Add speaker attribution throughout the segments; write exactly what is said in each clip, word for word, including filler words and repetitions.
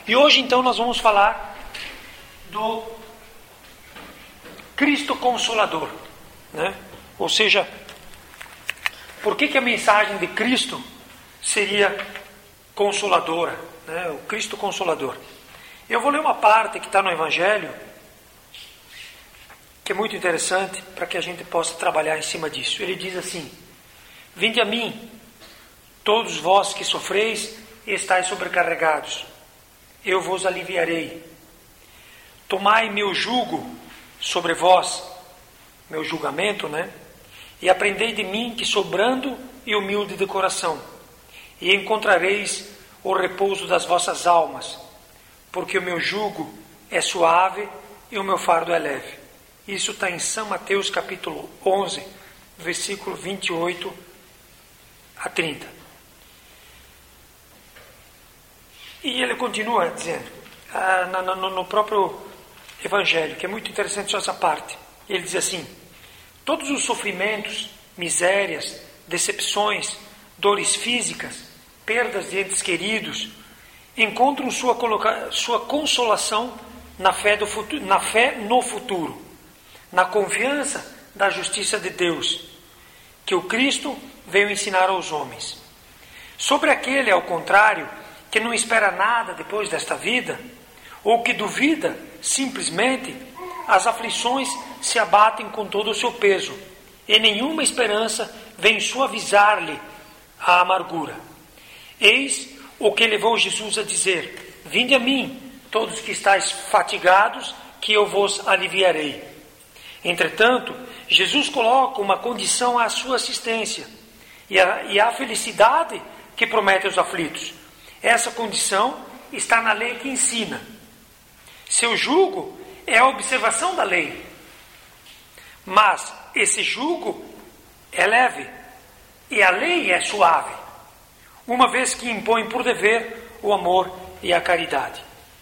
Speaker 1: E hoje então nós vamos falar do Cristo Consolador, né? Ou seja, por que que a mensagem de Cristo seria consoladora, né? O Cristo Consolador. Eu vou ler uma parte que está no Evangelho, que é muito interessante para que a gente possa trabalhar em cima disso. Ele diz assim: vinde a mim, todos vós que sofreis e estáis sobrecarregados, eu vos aliviarei. Tomai meu jugo sobre vós, meu julgamento, né? E aprendei de mim, que sou brando e humilde de coração, e encontrareis o repouso das vossas almas, porque o meu jugo é suave e o meu fardo é leve. Isso está em São Mateus capítulo onze, versículo vinte e oito a trinta. E ele continua dizendo, ah, no, no próprio Evangelho, que é muito interessante só essa parte. Ele diz assim: todos os sofrimentos, misérias, decepções, dores físicas, perdas de entes queridos, encontram sua, coloca... sua consolação na fé, do futuro, na fé no futuro, na confiança da justiça de Deus, que o Cristo veio ensinar aos homens. Sobre aquele, ao contrário, que não espera nada depois desta vida, ou que duvida, simplesmente, as aflições se abatem com todo o seu peso, e nenhuma esperança vem suavizar-lhe a amargura. Eis o que levou Jesus a dizer: vinde a mim, todos que estáis fatigados, que eu vos aliviarei. Entretanto, Jesus coloca uma condição à sua assistência e à, e à felicidade que promete aos aflitos. Essa condição está na lei que ensina. Seu jugo é a observação da lei, mas esse jugo é leve e a lei é suave, uma vez que impõe por dever o amor e a caridade.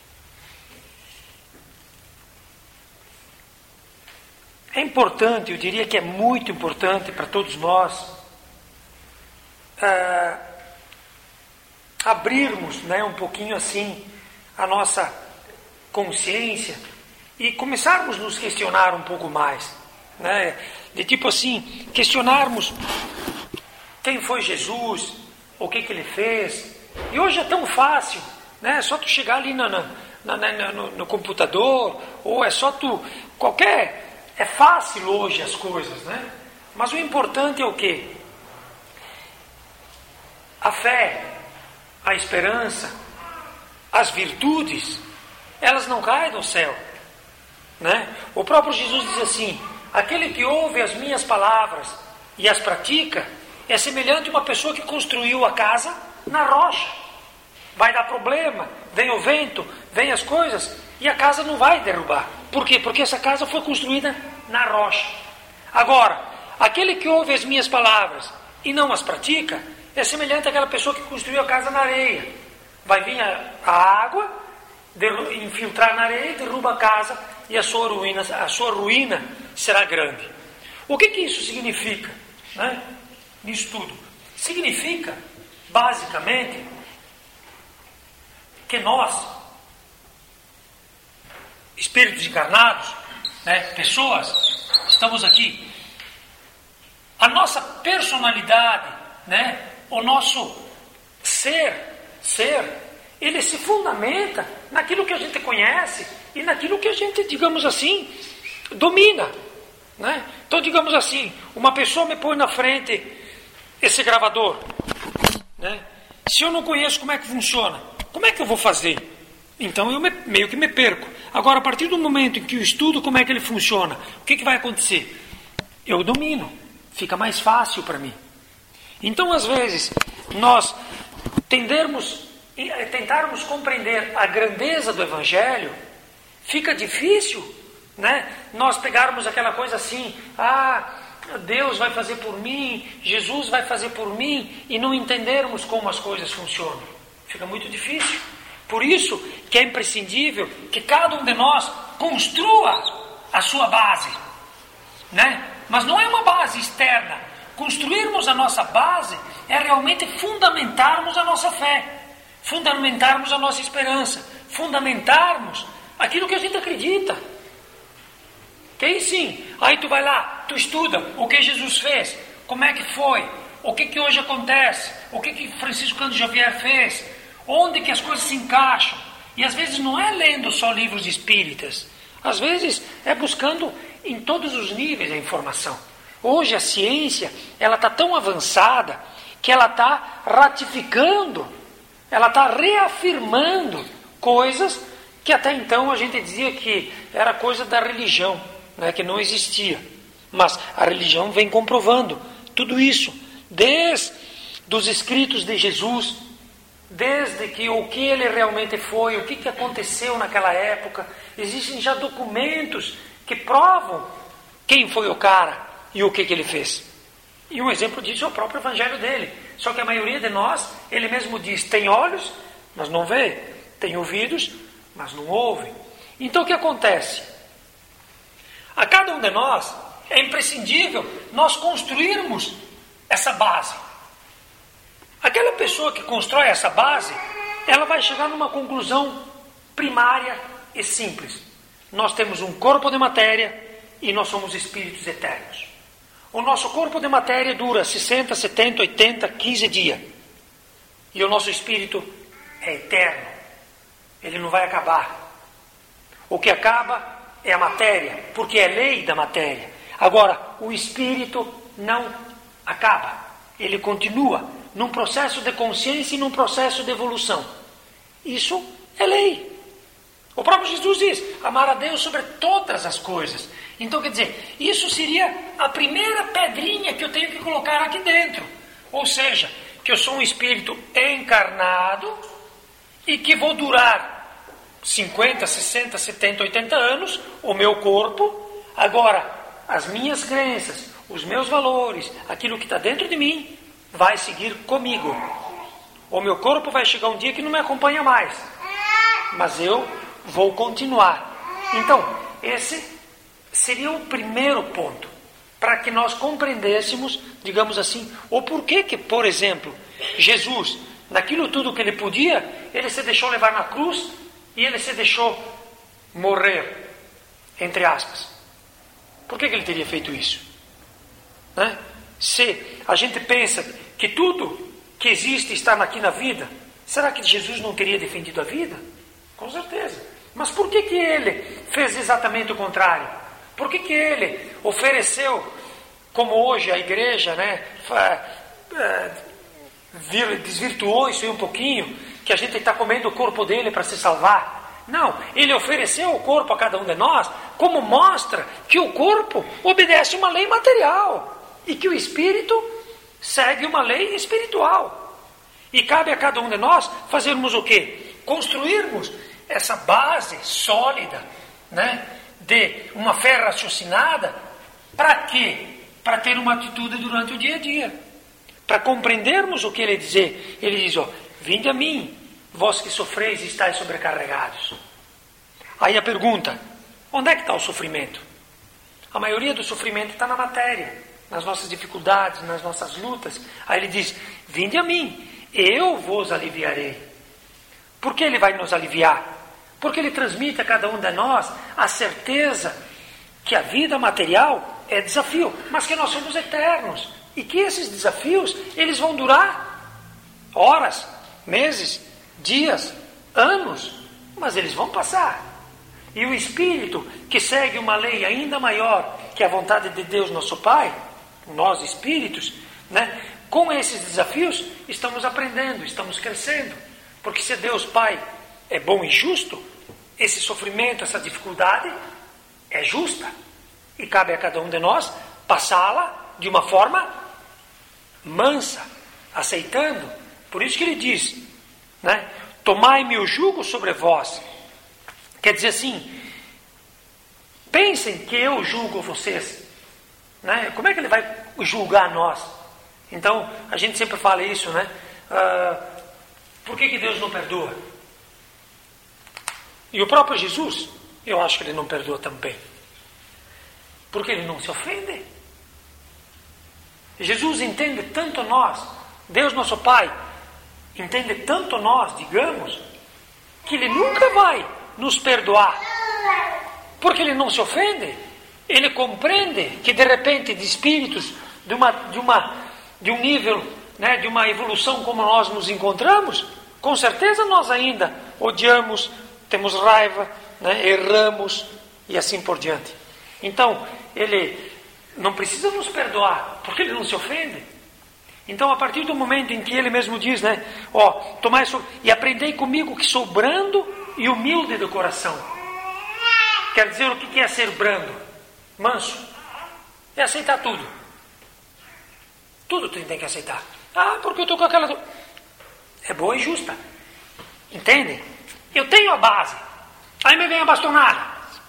Speaker 1: É importante, eu diria que é muito importante para todos nós uh, abrirmos, né, um pouquinho assim a nossa consciência e começarmos a nos questionar um pouco mais, né? De tipo assim, questionarmos quem foi Jesus, o que que ele fez. E hoje é tão fácil, né? É só tu chegar ali no, no, no, no, no computador, ou é só tu, qualquer, é fácil hoje as coisas, né? Mas o importante é o quê? A fé, a esperança, as virtudes, elas não caem do céu, né? O próprio Jesus diz assim: aquele que ouve as minhas palavras e as pratica é semelhante a uma pessoa que construiu a casa na rocha. Vai dar problema, vem o vento, vem as coisas, e a casa não vai derrubar. Por quê? Porque essa casa foi construída na rocha. Agora, aquele que ouve as minhas palavras e não as pratica é semelhante àquela pessoa que construiu a casa na areia. Vai vir a, a água, infiltrar na areia, derruba a casa e a sua ruína, a sua ruína será grande. O que que isso significa, né? Nisso tudo significa, basicamente, que nós, espíritos encarnados, né, pessoas, estamos aqui, a nossa personalidade, né, o nosso ser, ser, ele se fundamenta naquilo que a gente conhece e naquilo que a gente, digamos assim, domina, né? Então, digamos assim, uma pessoa me põe na frente esse gravador, né? Se eu não conheço como é que funciona, como é que eu vou fazer? Então eu me, meio que me perco. Agora, a partir do momento em que eu estudo como é que ele funciona, o que, que vai acontecer? Eu domino, fica mais fácil para mim. Então, às vezes, nós tendermos tentarmos compreender a grandeza do Evangelho, fica difícil, né? Nós pegarmos aquela coisa assim: ah, Deus vai fazer por mim, Jesus vai fazer por mim, e não entendermos como as coisas funcionam. Fica muito difícil. Por isso que é imprescindível que cada um de nós construa a sua base, né? Mas não é uma base externa. Construirmos a nossa base é realmente fundamentarmos a nossa fé, fundamentarmos a nossa esperança, fundamentarmos aquilo que a gente acredita. Que aí sim, aí tu vai lá, tu estuda o que Jesus fez, como é que foi, o que que hoje acontece, o que que Francisco Cândido Xavier fez, onde que as coisas se encaixam. E às vezes não é lendo só livros espíritas, às vezes é buscando em todos os níveis a informação. Hoje a ciência, ela está tão avançada que ela está ratificando, ela está reafirmando coisas que até então a gente dizia que era coisa da religião, né, que não existia. Mas a religião vem comprovando tudo isso, desde os escritos de Jesus, desde que o que ele realmente foi, o que, que aconteceu naquela época. Existem já documentos que provam quem foi o cara e o que, que ele fez. E um exemplo disso é o próprio evangelho dele. Só que a maioria de nós, ele mesmo diz, tem olhos, mas não vê, tem ouvidos, mas não ouve. Então o que acontece? A cada um de nós é imprescindível nós construirmos essa base. Aquela pessoa que constrói essa base, ela vai chegar numa conclusão primária e simples. Nós temos um corpo de matéria e nós somos espíritos eternos. O nosso corpo de matéria dura sessenta, setenta, oitenta, quinze dias. E o nosso espírito é eterno. Ele não vai acabar. O que acaba é a matéria, porque é lei da matéria. Agora, o espírito não acaba. Ele continua num processo de consciência e num processo de evolução. Isso é lei. O próprio Jesus diz, amar a Deus sobre todas as coisas. Então, quer dizer, isso seria a primeira pedrinha que eu tenho que colocar aqui dentro. Ou seja, que eu sou um espírito encarnado e que vou durar cinquenta, sessenta, setenta, oitenta anos, o meu corpo. Agora, as minhas crenças, os meus valores, aquilo que está dentro de mim, vai seguir comigo. O meu corpo vai chegar um dia que não me acompanha mais, mas eu vou continuar. Então, esse seria o primeiro ponto, para que nós compreendêssemos, digamos assim, o porquê que, por exemplo, Jesus, naquilo tudo que ele podia, ele se deixou levar na cruz e ele se deixou morrer, entre aspas. Por que que ele teria feito isso? Né? Se a gente pensa que tudo que existe está aqui na vida, será que Jesus não teria defendido a vida? Com certeza. Mas por que que ele fez exatamente o contrário? Por que que ele ofereceu, como hoje a igreja, né, desvirtuou isso aí um pouquinho, que a gente está comendo o corpo dele para se salvar? Não, ele ofereceu o corpo a cada um de nós, como mostra que o corpo obedece uma lei material e que o espírito segue uma lei espiritual. E cabe a cada um de nós fazermos o quê? Construirmos essa base sólida, né, de uma fé raciocinada. Para quê? Para ter uma atitude durante o dia a dia. Para compreendermos o que ele diz. Ele diz, ó, vinde a mim, vós que sofreis e estáis sobrecarregados. Aí a pergunta, onde é que está o sofrimento? A maioria do sofrimento está na matéria, nas nossas dificuldades, nas nossas lutas. Aí ele diz, vinde a mim, eu vos aliviarei. Por que ele vai nos aliviar? Porque ele transmite a cada um de nós a certeza que a vida material é desafio, mas que nós somos eternos. E que esses desafios, eles vão durar horas, meses, dias, anos, mas eles vão passar. E o espírito que segue uma lei ainda maior que a vontade de Deus, nosso Pai, nós espíritos, né, com esses desafios, estamos aprendendo, estamos crescendo. Porque se Deus Pai é bom e justo, esse sofrimento, essa dificuldade é justa. E cabe a cada um de nós passá-la de uma forma mansa, aceitando. Por isso que ele diz, né, tomai-me o jugo sobre vós. Quer dizer assim, pensem que eu julgo vocês. Né? Como é que ele vai julgar nós? Então, a gente sempre fala isso, né? Ah, por que que Deus não perdoa? E o próprio Jesus, eu acho que ele não perdoa também. Porque ele não se ofende. Jesus entende tanto nós, Deus nosso Pai, entende tanto nós, digamos, que Ele nunca vai nos perdoar, porque Ele não se ofende. Ele compreende que de repente de espíritos de uma de uma de um nível, né, de uma evolução como nós nos encontramos, com certeza nós ainda odiamos, temos raiva, né, erramos e assim por diante. Então Ele não precisa nos perdoar, porque Ele não se ofende. Então, a partir do momento em que Ele mesmo diz, né, ó, tomai so... e aprendei comigo que sou brando e humilde do coração. Quer dizer, o que é ser brando? Manso. É aceitar tudo. Tudo tu tem que aceitar. Ah, porque eu estou com aquela... É boa e justa. Entende? Eu tenho a base. Aí me vem a bastonada.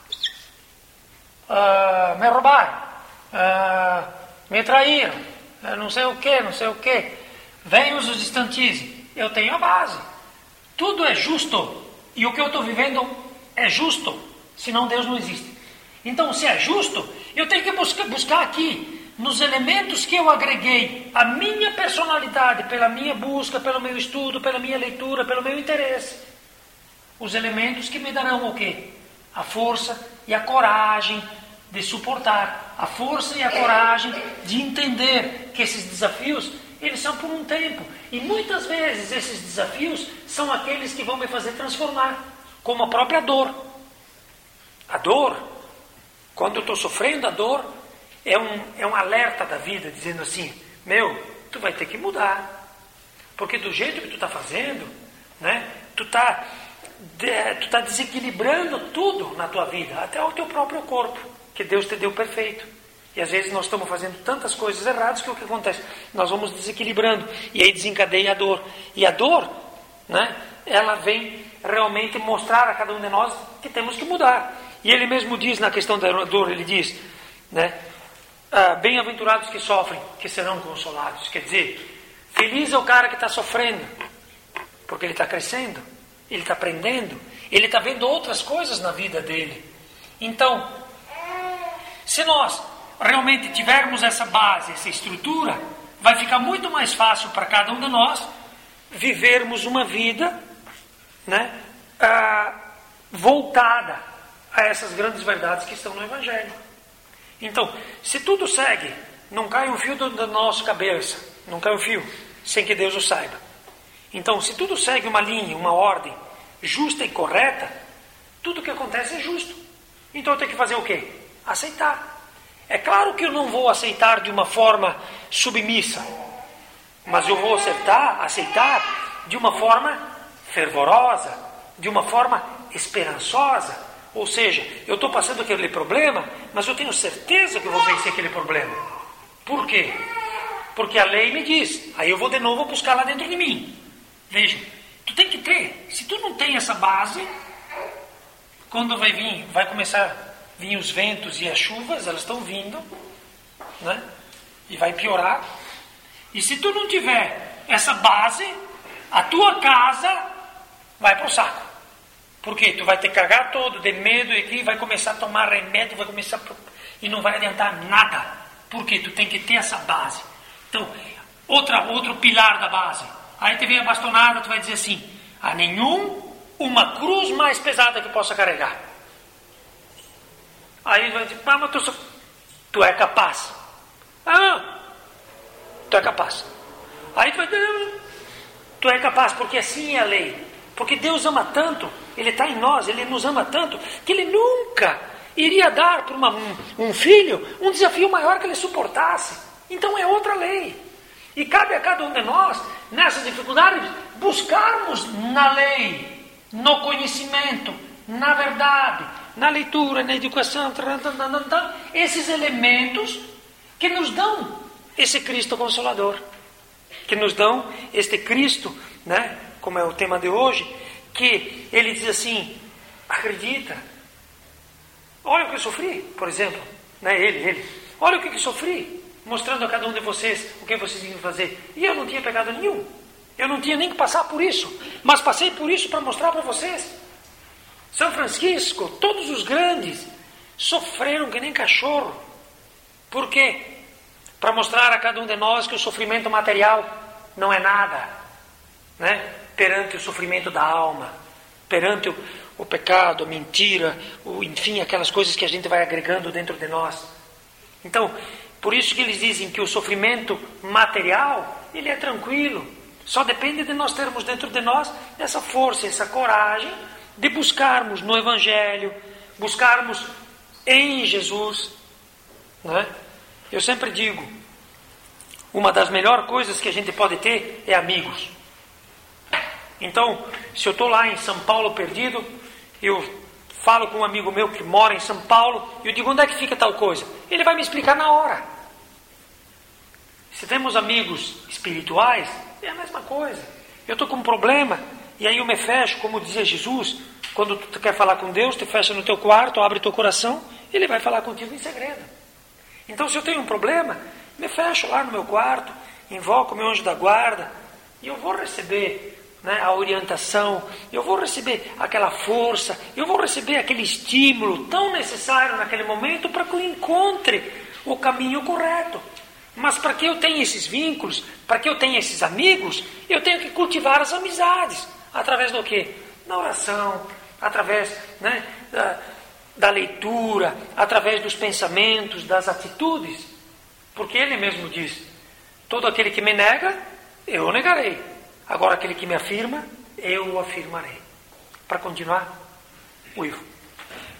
Speaker 1: Uh, me roubaram. Uh, me traíram. Uh, não sei o que, não sei o que. Vem os distantizem. Eu tenho a base. Tudo é justo. E o que eu estou vivendo é justo. Senão Deus não existe. Então, se é justo, eu tenho que buscar, buscar aqui, nos elementos que eu agreguei, a minha personalidade, pela minha busca, pelo meu estudo, pela minha leitura, pelo meu interesse. Os elementos que me darão o quê? A força e a coragem de suportar. A força e a coragem de entender que esses desafios, eles são por um tempo. E muitas vezes esses desafios são aqueles que vão me fazer transformar, como a própria dor. A dor, quando eu estou sofrendo a dor, é um, é um alerta da vida, dizendo assim, meu, tu vai ter que mudar. Porque do jeito que tu está fazendo, né, tu está de, tu tá desequilibrando tudo na tua vida, até o teu próprio corpo, que Deus te deu perfeito. E às vezes nós estamos fazendo tantas coisas erradas que o que acontece? Nós vamos desequilibrando, e aí desencadeia a dor. E a dor, né, ela vem realmente mostrar a cada um de nós que temos que mudar. E ele mesmo diz na questão da dor, ele diz, né, ah, bem-aventurados que sofrem, que serão consolados. Quer dizer, feliz é o cara que está sofrendo, porque ele está crescendo, ele está aprendendo, ele está vendo outras coisas na vida dele. Então, se nós realmente tivermos essa base, essa estrutura, vai ficar muito mais fácil para cada um de nós vivermos uma vida, né, ah, voltada a essas grandes verdades que estão no Evangelho. Então, se tudo segue, não cai um fio da nossa cabeça, não cai um fio, sem que Deus o saiba. Então, se tudo segue uma linha, uma ordem justa e correta, tudo que acontece é justo. Então eu tenho que fazer o quê? Aceitar. É claro que eu não vou aceitar de uma forma submissa, mas eu vou aceitar, aceitar de uma forma fervorosa, de uma forma esperançosa. Ou seja, eu estou passando aquele problema, mas eu tenho certeza que eu vou vencer aquele problema. Por quê? Porque a lei me diz, aí eu vou de novo buscar lá dentro de mim. Veja, tu tem que ter, se tu não tem essa base, quando vai vir, vai começar a vir os ventos e as chuvas, elas estão vindo, né? E vai piorar. E se tu não tiver essa base, a tua casa vai para o saco. Por quê? Tu vai te cagar todo de medo e aqui vai começar a tomar remédio, vai começar a... e não vai adiantar nada. Por quê? Tu tem que ter essa base. Então, outra, outro pilar da base. Aí te vem a bastonada, tu vai dizer assim, a nenhum uma cruz mais pesada que possa carregar. Aí vai dizer, ah, mas tu, tu é capaz. Ah, tu é capaz. Aí tu vai dizer, tu é capaz, porque assim é a lei. Porque Deus ama tanto, Ele está em nós, Ele nos ama tanto, que Ele nunca iria dar para uma, um, um filho um desafio maior que ele suportasse. Então é outra lei. E cabe a cada um de nós, nessas dificuldades, buscarmos na lei, no conhecimento, na verdade, na leitura, na educação, esses elementos que nos dão esse Cristo Consolador, que nos dão este Cristo, né, como é o tema de hoje, que ele diz assim, acredita, olha o que eu sofri, por exemplo, né, ele, ele, olha o que eu sofri, mostrando a cada um de vocês o que vocês iam fazer, e eu não tinha pecado nenhum, eu não tinha nem que passar por isso, mas passei por isso para mostrar para vocês. São Francisco, todos os grandes sofreram que nem cachorro. Por quê? Para mostrar a cada um de nós que o sofrimento material não é nada, né, perante o sofrimento da alma, perante o, o pecado, a mentira, o, enfim, aquelas coisas que a gente vai agregando dentro de nós. Então, por isso que eles dizem que o sofrimento material, ele é tranquilo. Só depende de nós termos dentro de nós essa força, essa coragem de buscarmos no Evangelho, buscarmos em Jesus, né? Eu sempre digo, uma das melhores coisas que a gente pode ter é amigos. Então, se eu estou lá em São Paulo perdido, eu falo com um amigo meu que mora em São Paulo, e eu digo, onde é que fica tal coisa? Ele vai me explicar na hora. Se temos amigos espirituais, é a mesma coisa. Eu estou com um problema, e aí eu me fecho, como dizia Jesus, quando tu quer falar com Deus, te fecha no teu quarto, abre teu coração, Ele vai falar contigo em segredo. Então, se eu tenho um problema, me fecho lá no meu quarto, invoco o meu anjo da guarda, e eu vou receber, né, a orientação, eu vou receber aquela força, eu vou receber aquele estímulo tão necessário naquele momento para que eu encontre o caminho correto. Mas para que eu tenha esses vínculos, para que eu tenha esses amigos, eu tenho que cultivar as amizades. Através do quê? Da oração, através, né, da, da leitura, através dos pensamentos, das atitudes. Porque ele mesmo diz, todo aquele que me nega, eu o negarei. Agora aquele que me afirma, eu o afirmarei. Para continuar, o Ivo.